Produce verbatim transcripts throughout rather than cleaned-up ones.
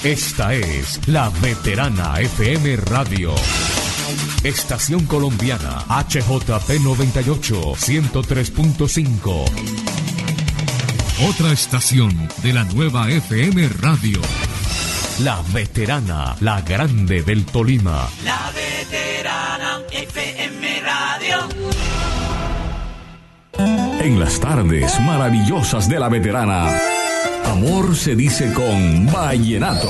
Esta es la Veterana F M Radio. Estación colombiana H J P noventa y ocho, ciento tres punto cinco. Otra estación de la nueva F M Radio. La Veterana, la grande del Tolima. La Veterana F M Radio. En las tardes maravillosas de la Veterana, amor se dice con vallenato.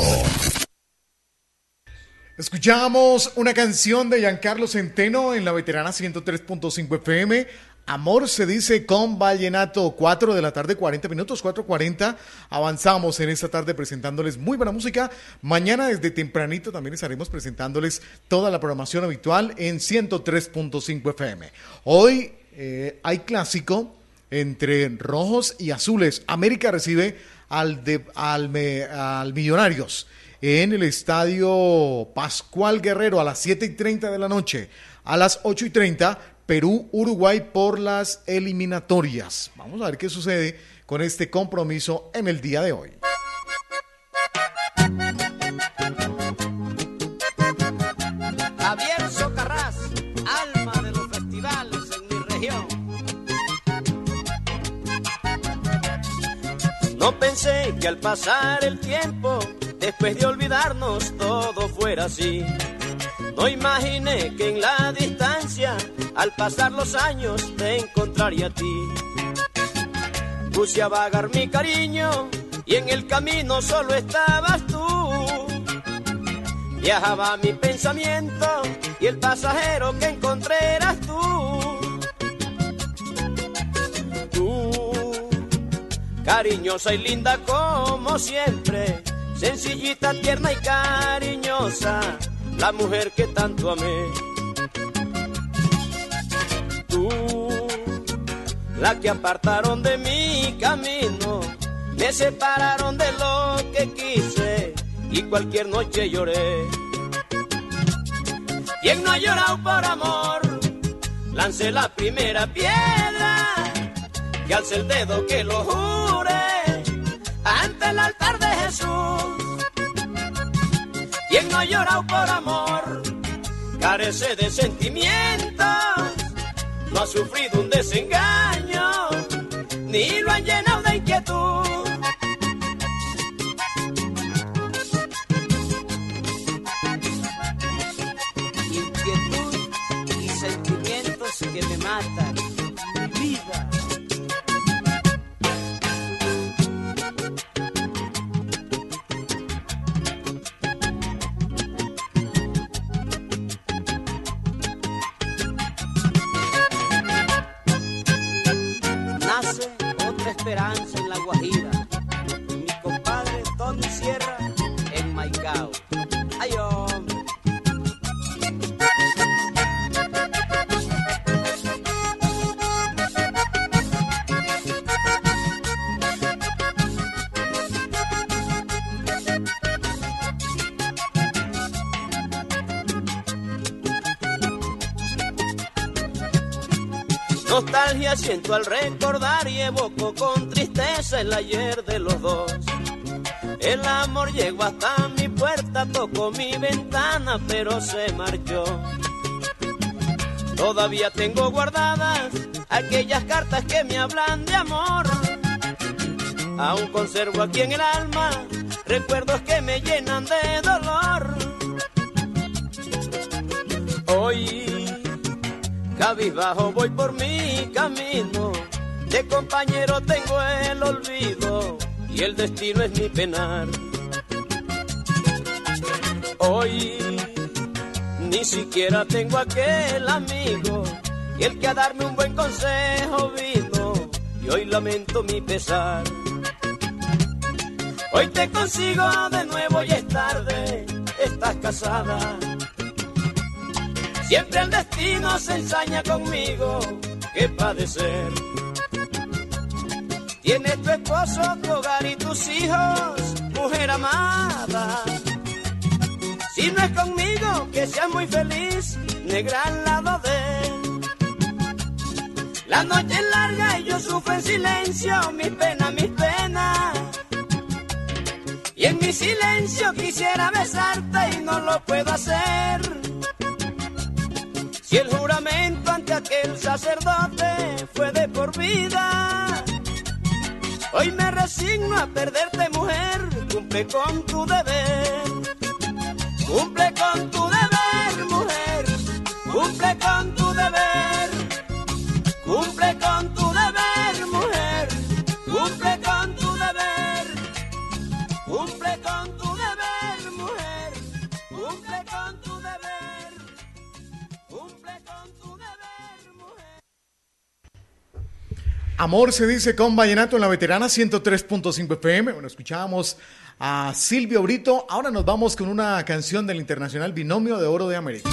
Escuchamos una canción de Giancarlo Centeno en la Veterana ciento tres punto cinco F M. Amor se dice con vallenato. Cuatro de la tarde, cuarenta minutos, cuatro cuarenta. Avanzamos en esta tarde presentándoles muy buena música. Mañana desde tempranito también estaremos presentándoles toda la programación habitual en ciento tres punto cinco F M. Hoy eh, hay clásico entre rojos y azules. América recibe al, de, al, me, al Millonarios en el estadio Pascual Guerrero a las siete y treinta de la noche. A las ocho y treinta, Perú-Uruguay por las eliminatorias. Vamos a ver qué sucede con este compromiso en el día de hoy. Javier Socarrás, alma de los festivales en mi región. No pensé que al pasar el tiempo, después de olvidarnos, todo fuera así. No imaginé que en la distancia, al pasar los años, te encontraría a ti. Puse a vagar mi cariño y en el camino solo estabas tú. Viajaba mi pensamiento y el pasajero que encontré eras tú. Tú, cariñosa y linda como siempre, sencillita, tierna y cariñosa, la mujer que tanto amé. Tú, la que apartaron de mi camino, me separaron de lo que quise y cualquier noche lloré. ¿Quién no ha llorado por amor? Lancé la primera piedra y alcé el dedo que lo jure ante el altar de Jesús. ¿Quién no ha llorado por amor? Carece de sentimientos, no ha sufrido un desengaño, ni lo han llenado de inquietud. Inquietud y sentimientos que me matan, mi vida. Esperanza en La Guajira, mi compadre Tony Sierra en Maicao. Ay, hombre. Nostalgia siento al recordar y evoco con tristeza el ayer de los dos. El amor llegó hasta mi puerta, tocó mi ventana, pero se marchó. Todavía tengo guardadas aquellas cartas que me hablan de amor. Aún conservo aquí en el alma recuerdos que me llenan de dolor. Hoy cabizbajo voy por mi camino, de compañero tengo el olvido y el destino es mi penar. Hoy ni siquiera tengo aquel amigo y el que a darme un buen consejo vino y hoy lamento mi pesar. Hoy te consigo de nuevo y es tarde, estás casada. Siempre el destino se ensaña conmigo, qué padecer. Tienes tu esposo, tu hogar y tus hijos, mujer amada. Si no es conmigo, que seas muy feliz, negra al lado de él. La noche es larga y yo sufro en silencio, mis penas, mis penas. Y en mi mi silencio quisiera besarte y no lo puedo hacer. Si el juramento ante aquel sacerdote fue de por vida, hoy me resigno a perderte, mujer. Cumple con tu deber, cumple con tu deber, mujer. Cumple con tu deber, cumple con tu deber, mujer. Cumple con tu deber, cumple con tu deber, mujer. Cumple con tu deber, cumple con tu deber, mujer. Amor se dice con Vallenato en la Veterana ciento tres punto cinco F M. Bueno, escuchábamos a Silvio Brito. Ahora nos vamos con una canción del internacional Binomio de Oro de América.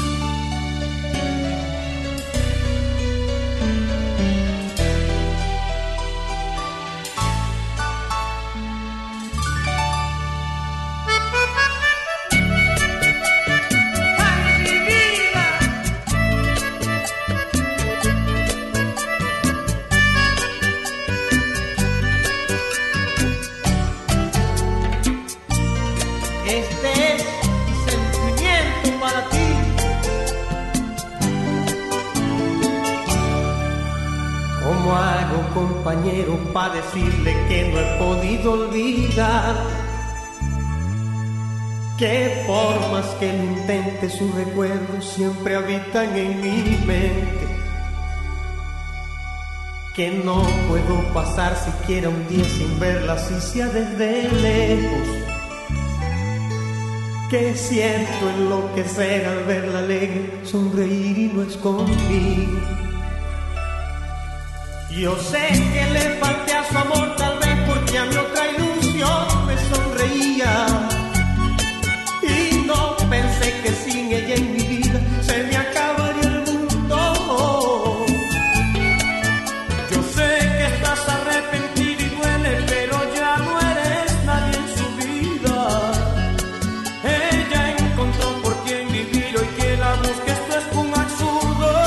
Compañero, para decirle que no he podido olvidar, que por más que lo intente sus recuerdos siempre habitan en mi mente, que no puedo pasar siquiera un día sin verla si sea desde lejos, que siento enloquecer al verla alegre, sonreír y no es conmigo. Yo sé que le falté a su amor, tal vez porque a mi otra ilusión me sonreía, y no pensé que sin ella en mi vida se me acabaría el mundo. Yo sé que estás arrepentida y duele, pero ya no eres nadie en su vida. Ella encontró por quien vivir, hoy que la busque esto es un absurdo.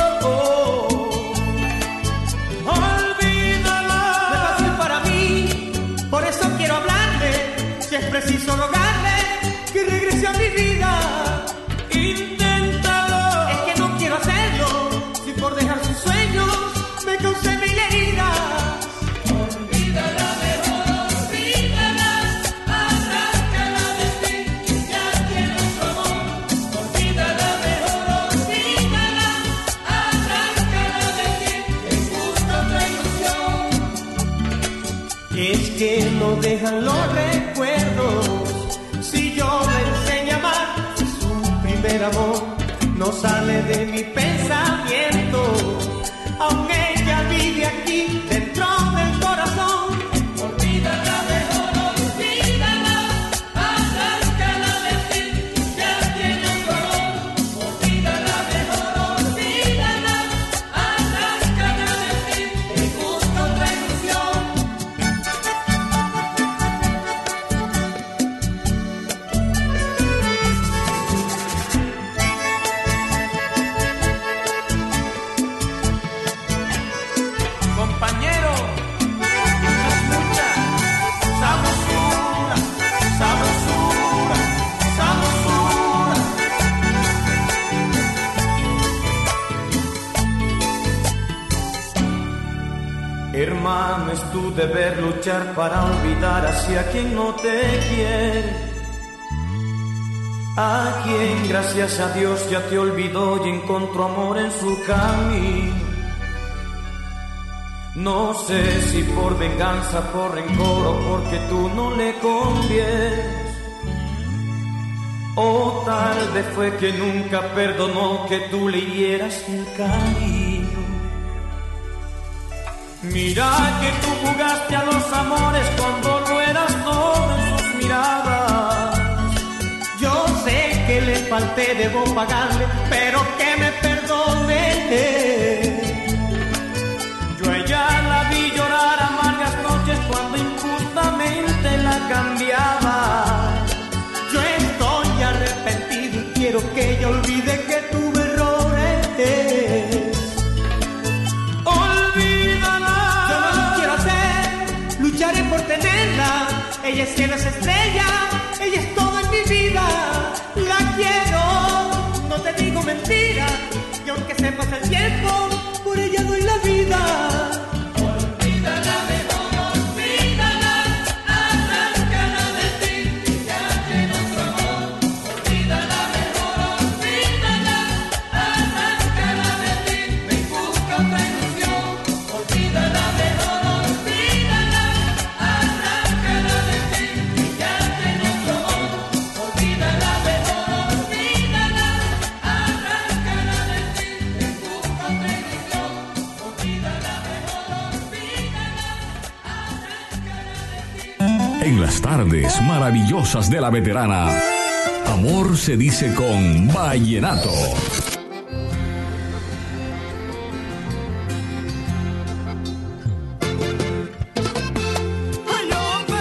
Preciso rogarle que regrese a mi vida. Inténtalo. Es que no quiero hacerlo, si por dejar sus sueños me causé mil heridas. Olvídala mejor, olvídala, arráncala de ti, ya tiene su amor. Olvídala mejor, olvídala, arráncala de ti, es justa otra ilusión. Es que no dejan los recuerdos. Si yo le enseño a amar, su primer amor no sale de mi pensamiento. Aunque ella vive aquí dentro del corazón. Olvídala mejor, olvídala, arráncala de ti, ya tiene su amor. Olvídala mejor, olvídala, arráncala de ti, es justo otra ilusión. Hermano, es tu deber luchar para olvidar hacia quien no te quiere, a quien gracias a Dios ya te olvidó y encontró amor en su camino. No sé si por venganza, por rencor o porque tú no le convienes, o tal vez fue que nunca perdonó que tú le hieras el cariño. Mira que tú jugaste a los amores cuando no eras todo en sus miradas. Yo sé que le falté, debo pagarle, pero que me perdone. Yo a ella la vi llorar amargas noches cuando injustamente la cambiaba. Yo estoy arrepentido y quiero que ella olvide que tuve errores. Lucharé por tenerla, ella es cielo, es estrella, ella es tiempo, por ella doy la vida. Olvídala mejor, olvídala, arráncala de ti, que ya tiene otro amor. Olvídala mejor, olvídala, arráncala de ti, me busca otra ilusión. Olvídala mejor, olvídala, arráncala de ti, que ya tiene otro amor. Olvídala mejor, olvídala, arráncala de ti, me busca otra ilusión. Olvídala mejor, olvídala, arráncala de ti. En las tardes maravillosas de la veterana, amor se dice con vallenato. Ay, hombre.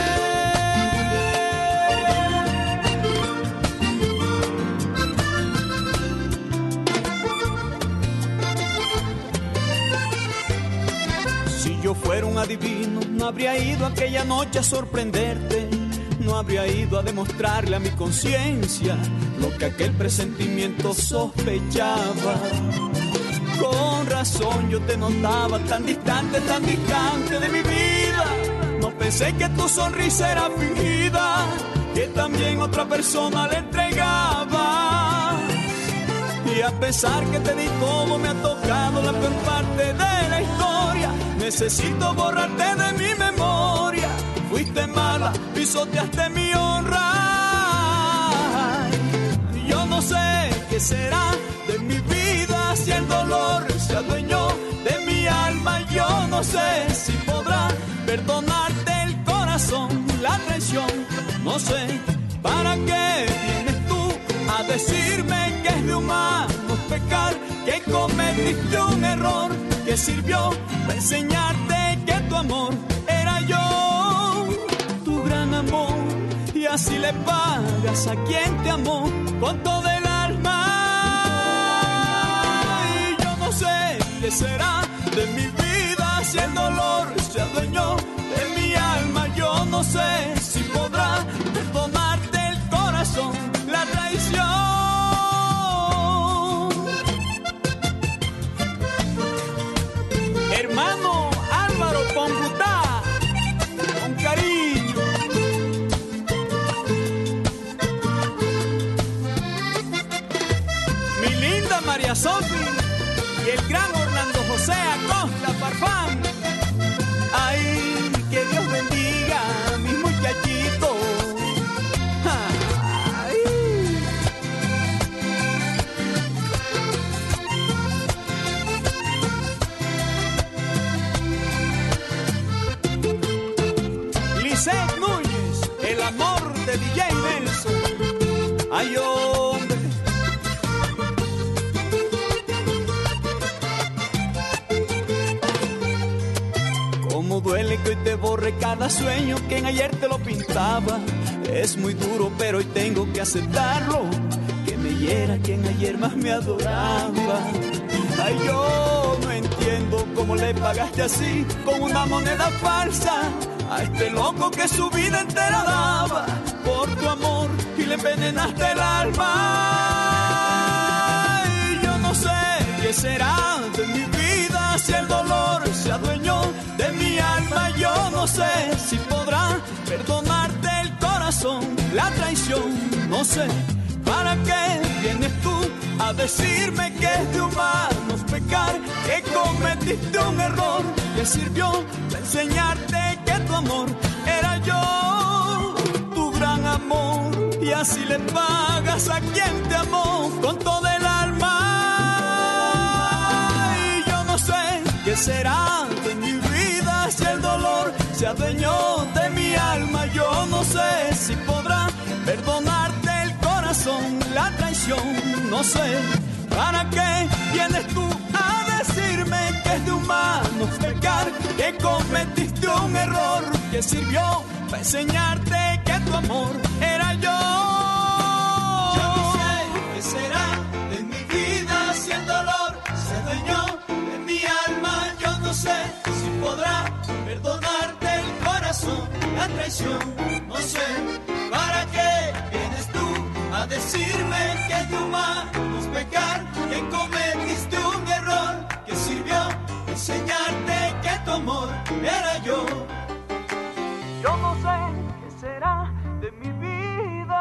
Si yo fuera un adivino, no habría ido aquella noche a sorprenderte. No habría ido a demostrarle a mi conciencia lo que aquel presentimiento sospechaba. Con razón yo te notaba tan distante, tan distante de mi vida. No pensé que tu sonrisa era fingida, que también otra persona le entregaba. Y a pesar que te di todo, me ha tocado la peor parte de la historia. Necesito borrarte de mi memoria. Fuiste mala, pisoteaste mi honra. Yo no sé qué será de mi vida si el dolor se adueñó de mi alma. Yo no sé si podrá perdonarte el corazón, la traición. No sé para qué vienes tú a decirme que es de humanos pecar, que cometiste un error que sirvió para enseñarte que tu amor era yo, tu gran amor. Y así le pagas a quien te amó con todo el alma. Y yo no sé qué será de mi vida si el dolor se adueñó de mi alma. Yo no sé si podrá perdonarte el corazón, la traición. Hermano Álvaro Pongutá, con cariño. Mi linda María Sofi y el gran Orlando José Acosta Farfán. Ay, que Dios bendiga a mis muchachitos. Ay. Lisette Núñez, el amor de D J Nelson. Ay, hombre. Cómo duele que hoy te borre cada sueño que en ayer te lo pintaba. Es muy duro, pero hoy tengo que aceptarlo, que me hiera quien ayer más me adoraba. Ay, yo no entiendo cómo le pagaste así, con una moneda falsa, a este loco que su vida entera daba por tu amor y le envenenaste el alma. Y yo no sé qué será de mi vida si el dolor se adueñó de mi alma. Yo no sé si podrá perdonarte el corazón, la traición. No sé para qué vienes tú a decirme que es de humanos pecar, que cometiste un error que sirvió para enseñarte que tu amor era yo, tu gran amor. Y así le pagas a quien te amó con todo el alma. Y yo no sé qué será de mi vida si el dolor se adueñó de mi alma. Yo no sé si podrá perdonarte el corazón, la traición. No sé para qué vienes tú a decirme que es de humanos pecar, que cometiste un error que sirvió para enseñarte que tu amor era yo. Yo no sé qué será de mi vida si el dolor se adueñó de mi alma. Yo no sé si podrá perdonarte el corazón, la traición. No sé para qué vienes tú a decirme que es de humanos pecar, que cometiste un error tuviera yo. Yo no sé qué será de mi vida.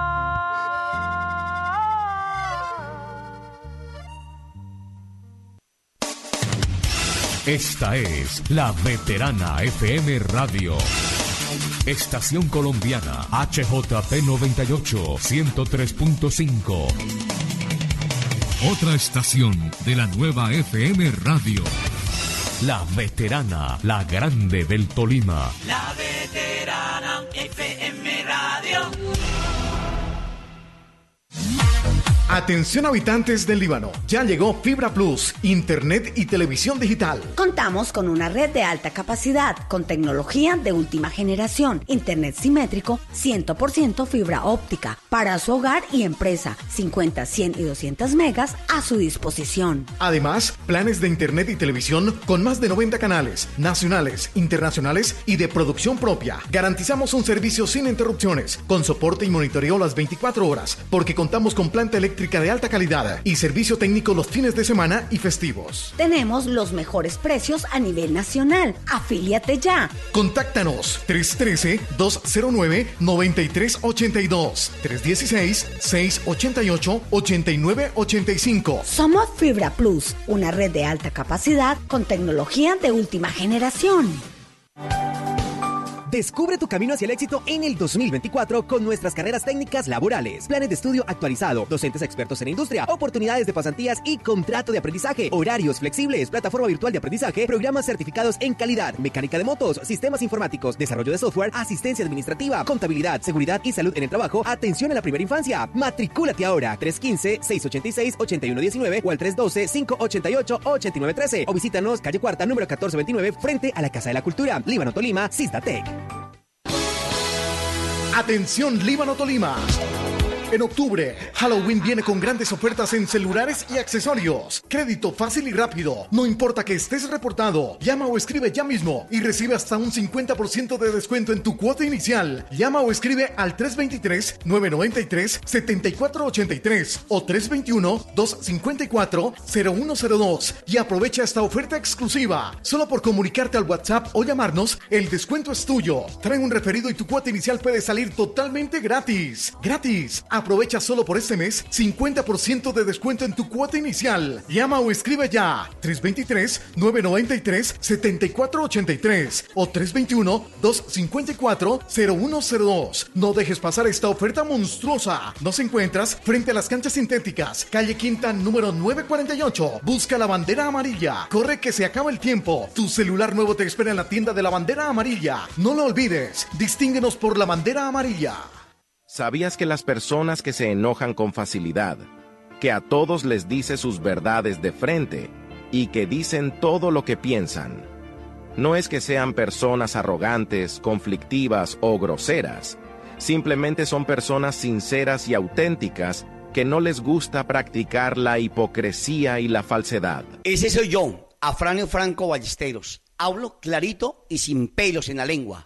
Esta es la Veterana F M Radio. Estación Colombiana H J P noventa y ocho, ciento tres punto cinco. Otra estación de la nueva F M Radio. La Veterana, la grande del Tolima. La Veterana F M Radio. Atención habitantes del Líbano, ya llegó Fibra Plus, internet y televisión digital. Contamos con una red de alta capacidad, con tecnología de última generación, internet simétrico, cien por ciento fibra óptica, para su hogar y empresa, cincuenta, cien y doscientos megas a su disposición. Además, planes de internet y televisión con más de noventa canales, nacionales, internacionales y de producción propia. Garantizamos un servicio sin interrupciones, con soporte y monitoreo las veinticuatro horas, porque contamos con planta eléctrica de alta calidad y servicio técnico los fines de semana y festivos. Tenemos los mejores precios a nivel nacional. Afíliate ya. Contáctanos tres uno tres, dos cero nueve, nueve tres ocho dos, tres uno seis, seis ocho ocho, ocho nueve ocho cinco. Somos Fibra Plus, una red de alta capacidad con tecnología de última generación. Descubre tu camino hacia el éxito en el dos mil veinticuatro con nuestras carreras técnicas laborales, planes de estudio actualizado, docentes expertos en industria, oportunidades de pasantías y contrato de aprendizaje, horarios flexibles, plataforma virtual de aprendizaje, programas certificados en calidad, mecánica de motos, sistemas informáticos, desarrollo de software, asistencia administrativa, contabilidad, seguridad y salud en el trabajo, atención a la primera infancia. Matricúlate ahora, tres uno cinco, seis ocho seis, ocho uno uno nueve o al tres uno dos, cinco ocho ocho, ocho nueve uno tres o visítanos calle Cuarta, número catorce veintinueve, frente a la Casa de la Cultura, Líbano, Tolima, Cisdatec. Atención Líbano, Tolima. En octubre, Halloween viene con grandes ofertas en celulares y accesorios. Crédito fácil y rápido. No importa que estés reportado. Llama o escribe ya mismo y recibe hasta un cincuenta por ciento de descuento en tu cuota inicial. Llama o escribe al tres dos tres, nueve nueve tres, siete cuatro ocho tres o tres dos uno, dos cinco cuatro, cero uno cero dos y aprovecha esta oferta exclusiva. Solo por comunicarte al WhatsApp o llamarnos, el descuento es tuyo. Trae un referido y tu cuota inicial puede salir totalmente gratis. Gratis. Aprovecha solo por este mes cincuenta por ciento de descuento en tu cuota inicial. Llama o escribe ya tres dos tres, nueve nueve tres, siete cuatro ocho tres o tres dos uno, dos cinco cuatro, cero uno cero dos. No dejes pasar esta oferta monstruosa. Nos encuentras frente a las canchas sintéticas, calle Quinta número nueve cuarenta y ocho. Busca la bandera amarilla. Corre que se acaba el tiempo. Tu celular nuevo te espera en la tienda de la bandera amarilla. No lo olvides. Distínguenos por la bandera amarilla. ¿Sabías que las personas que se enojan con facilidad, que a todos les dice sus verdades de frente y que dicen todo lo que piensan, no es que sean personas arrogantes, conflictivas o groseras, simplemente son personas sinceras y auténticas que no les gusta practicar la hipocresía y la falsedad? Ese soy yo, Afranio Franco Ballesteros. Hablo clarito y sin pelos en la lengua.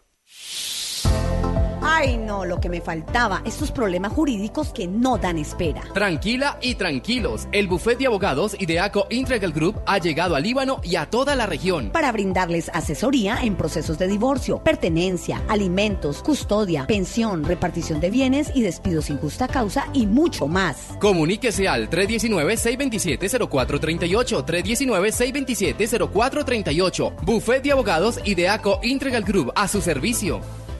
Ay, no, lo que me faltaba, estos problemas jurídicos que no dan espera. Tranquila y tranquilos, el bufete de abogados Ideaco Integral Group ha llegado al Líbano y a toda la región para brindarles asesoría en procesos de divorcio, pertenencia, alimentos, custodia, pensión, repartición de bienes y despidos sin justa causa y mucho más. Comuníquese al tres uno nueve, seis dos siete, cero cuatro tres ocho, tres uno nueve, seis dos siete, cero cuatro tres ocho. Bufete de abogados Ideaco Integral Group, a su servicio.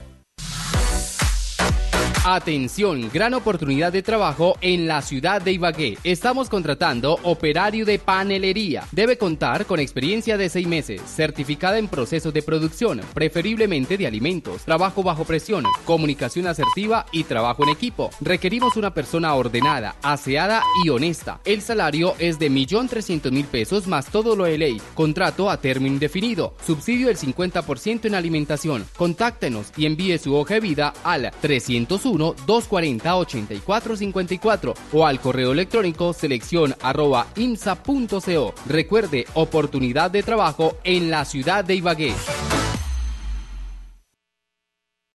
Atención, gran oportunidad de trabajo en la ciudad de Ibagué. Estamos contratando operario de panelería. Debe contar con experiencia de seis meses, certificada en procesos de producción, preferiblemente de alimentos, trabajo bajo presión, comunicación asertiva y trabajo en equipo. Requerimos una persona ordenada, aseada y honesta. El salario es de un millón trescientos mil pesos más todo lo de ley. Contrato a término indefinido. Subsidio del cincuenta por ciento en alimentación. Contáctenos y envíe su hoja de vida al trescientos uno, dos cuarenta, ochenta y cuatro cincuenta y cuatro o al correo electrónico selección arroba imsa punto co. Recuerde, oportunidad de trabajo en la ciudad de Ibagué.